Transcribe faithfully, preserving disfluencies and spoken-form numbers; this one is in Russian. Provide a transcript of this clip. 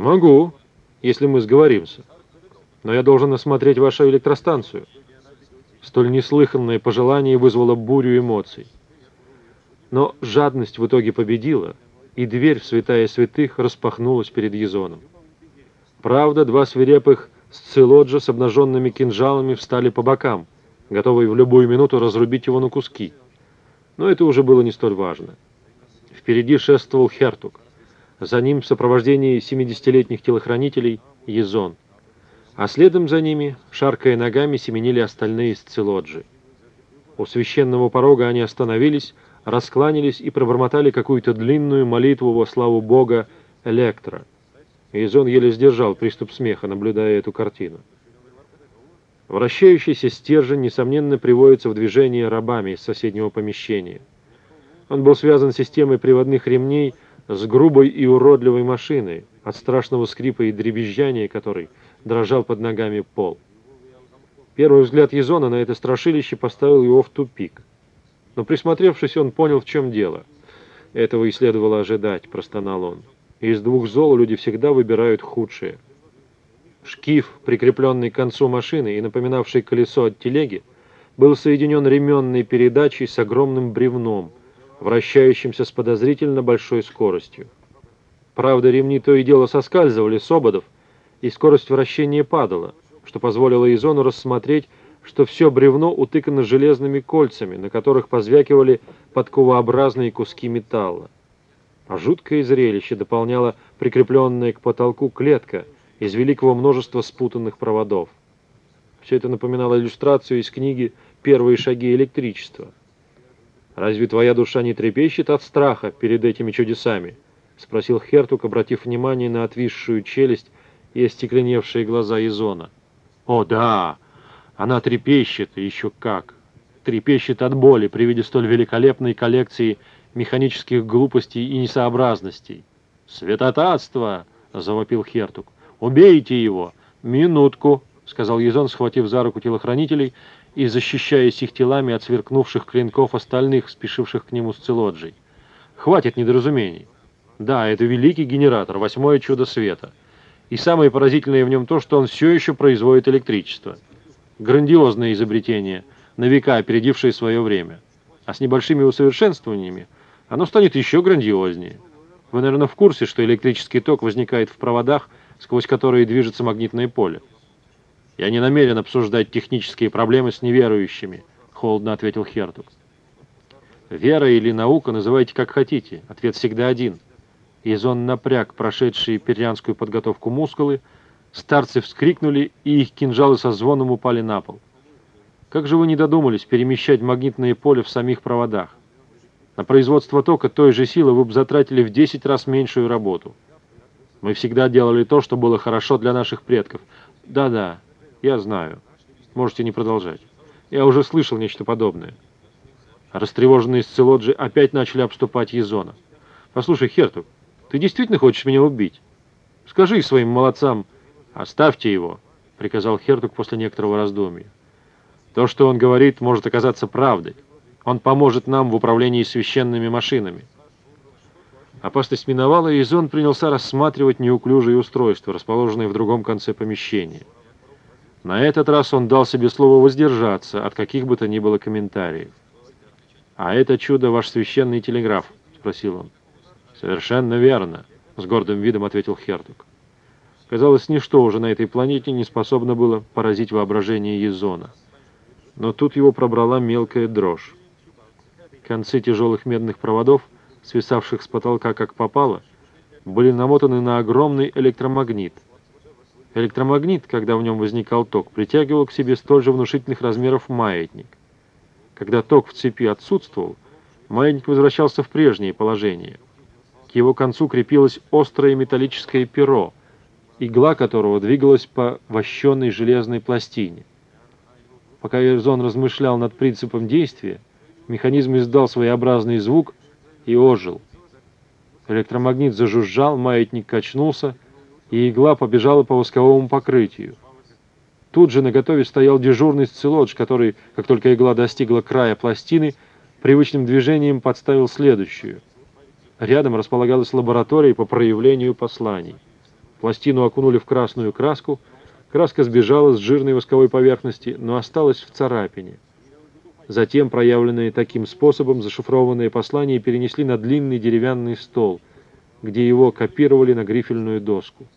Могу, если мы сговоримся. Но я должен осмотреть вашу электростанцию. Столь неслыханное пожелание вызвало бурю эмоций. Но жадность в итоге победила, и дверь в святая святых распахнулась перед Язоном. Правда, два свирепых сцилоджа с обнаженными кинжалами встали по бокам, готовые в любую минуту разрубить его на куски. Но это уже было не столь важно. Впереди шествовал Хертуг. За ним в сопровождении семидесятилетних телохранителей Язон. А следом за ними, шаркая ногами, семенили остальные сцилоджи. У священного порога они остановились, раскланялись и пробормотали какую-то длинную молитву во славу бога Электро. Язон еле сдержал приступ смеха, наблюдая эту картину. Вращающийся стержень, несомненно, приводится в движение рабами из соседнего помещения. Он был связан системой приводных ремней с грубой и уродливой машиной, от страшного скрипа и дребезжания которой дрожал под ногами пол. Первый взгляд Язона на это страшилище поставил его в тупик. Но присмотревшись, он понял, в чем дело. Этого и следовало ожидать, простонал он. Из двух зол люди всегда выбирают худшее. Шкив, прикрепленный к концу машины и напоминавший колесо от телеги, был соединен ременной передачей с огромным бревном, вращающимся с подозрительно большой скоростью. Правда, ремни то и дело соскальзывали с ободов, и скорость вращения падала, что позволило Язону рассмотреть, что все бревно утыкано железными кольцами, на которых позвякивали подковообразные куски металла. А жуткое зрелище дополняла прикрепленная к потолку клетка из великого множества спутанных проводов. Все это напоминало иллюстрацию из книги «Первые шаги электричества». «Разве твоя душа не трепещет от страха перед этими чудесами?» — спросил Хертуг, обратив внимание на отвисшую челюсть и остекленевшие глаза Язона. «О, да! Она трепещет, и еще как! Трепещет от боли при виде столь великолепной коллекции механических глупостей и несообразностей!» «Святотатство!» — завопил Хертуг. «Убейте его!» «Минутку!» — сказал Язон, схватив за руку телохранителей и защищаясь их телами от сверкнувших клинков остальных, спешивших к нему сцилоджей. «Хватит недоразумений. Да, это великий генератор, восьмое чудо света. И самое поразительное в нем то, что он все еще производит электричество. Грандиозное изобретение, на века опередившее свое время. А с небольшими усовершенствованиями оно станет еще грандиознее. Вы, наверное, в курсе, что электрический ток возникает в проводах, сквозь которые движется магнитное поле. «Я не намерен обсуждать технические проблемы с неверующими», — холодно ответил Хертуг. «Вера или наука, называйте как хотите. Ответ всегда один». Язон напряг прошедшие перианскую подготовку мускулы, старцы вскрикнули, и их кинжалы со звоном упали на пол. «Как же вы не додумались перемещать магнитное поле в самих проводах? На производство тока той же силы вы бы затратили в десять раз меньшую работу. Мы всегда делали то, что было хорошо для наших предков. Да-да, я знаю. Можете не продолжать. Я уже слышал нечто подобное». Растревоженные сцилоджи опять начали обступать Язона. «Послушай, Хертуг, ты действительно хочешь меня убить? Скажи своим молодцам, оставьте его», — приказал Хертуг после некоторого раздумья. «То, что он говорит, может оказаться правдой. Он поможет нам в управлении священными машинами». Опасность миновала, и Язон принялся рассматривать неуклюжие устройства, расположенные в другом конце помещения. На этот раз он дал себе слово воздержаться от каких бы то ни было комментариев. «А это чудо ваш священный телеграф?» — спросил он. «Совершенно верно», — с гордым видом ответил Хертуг. Казалось, ничто уже на этой планете не способно было поразить воображение Язона. Но тут его пробрала мелкая дрожь. Концы тяжелых медных проводов, свисавших с потолка как попало, были намотаны на огромный электромагнит. Электромагнит, когда в нем возникал ток, притягивал к себе столь же внушительных размеров маятник. Когда ток в цепи отсутствовал, маятник возвращался в прежнее положение. К его концу крепилось острое металлическое перо, игла которого двигалась по вощенной железной пластине. Пока Язон размышлял над принципом действия, механизм издал своеобразный звук и ожил. Электромагнит зажужжал, маятник качнулся, и игла побежала по восковому покрытию. Тут же наготове стоял дежурный сцилодж, который, как только игла достигла края пластины, привычным движением подставил следующую. Рядом располагалась лаборатория по проявлению посланий. Пластину окунули в красную краску, краска сбежала с жирной восковой поверхности, но осталась в царапине. Затем проявленные таким способом зашифрованное послание перенесли на длинный деревянный стол, где его копировали на грифельную доску.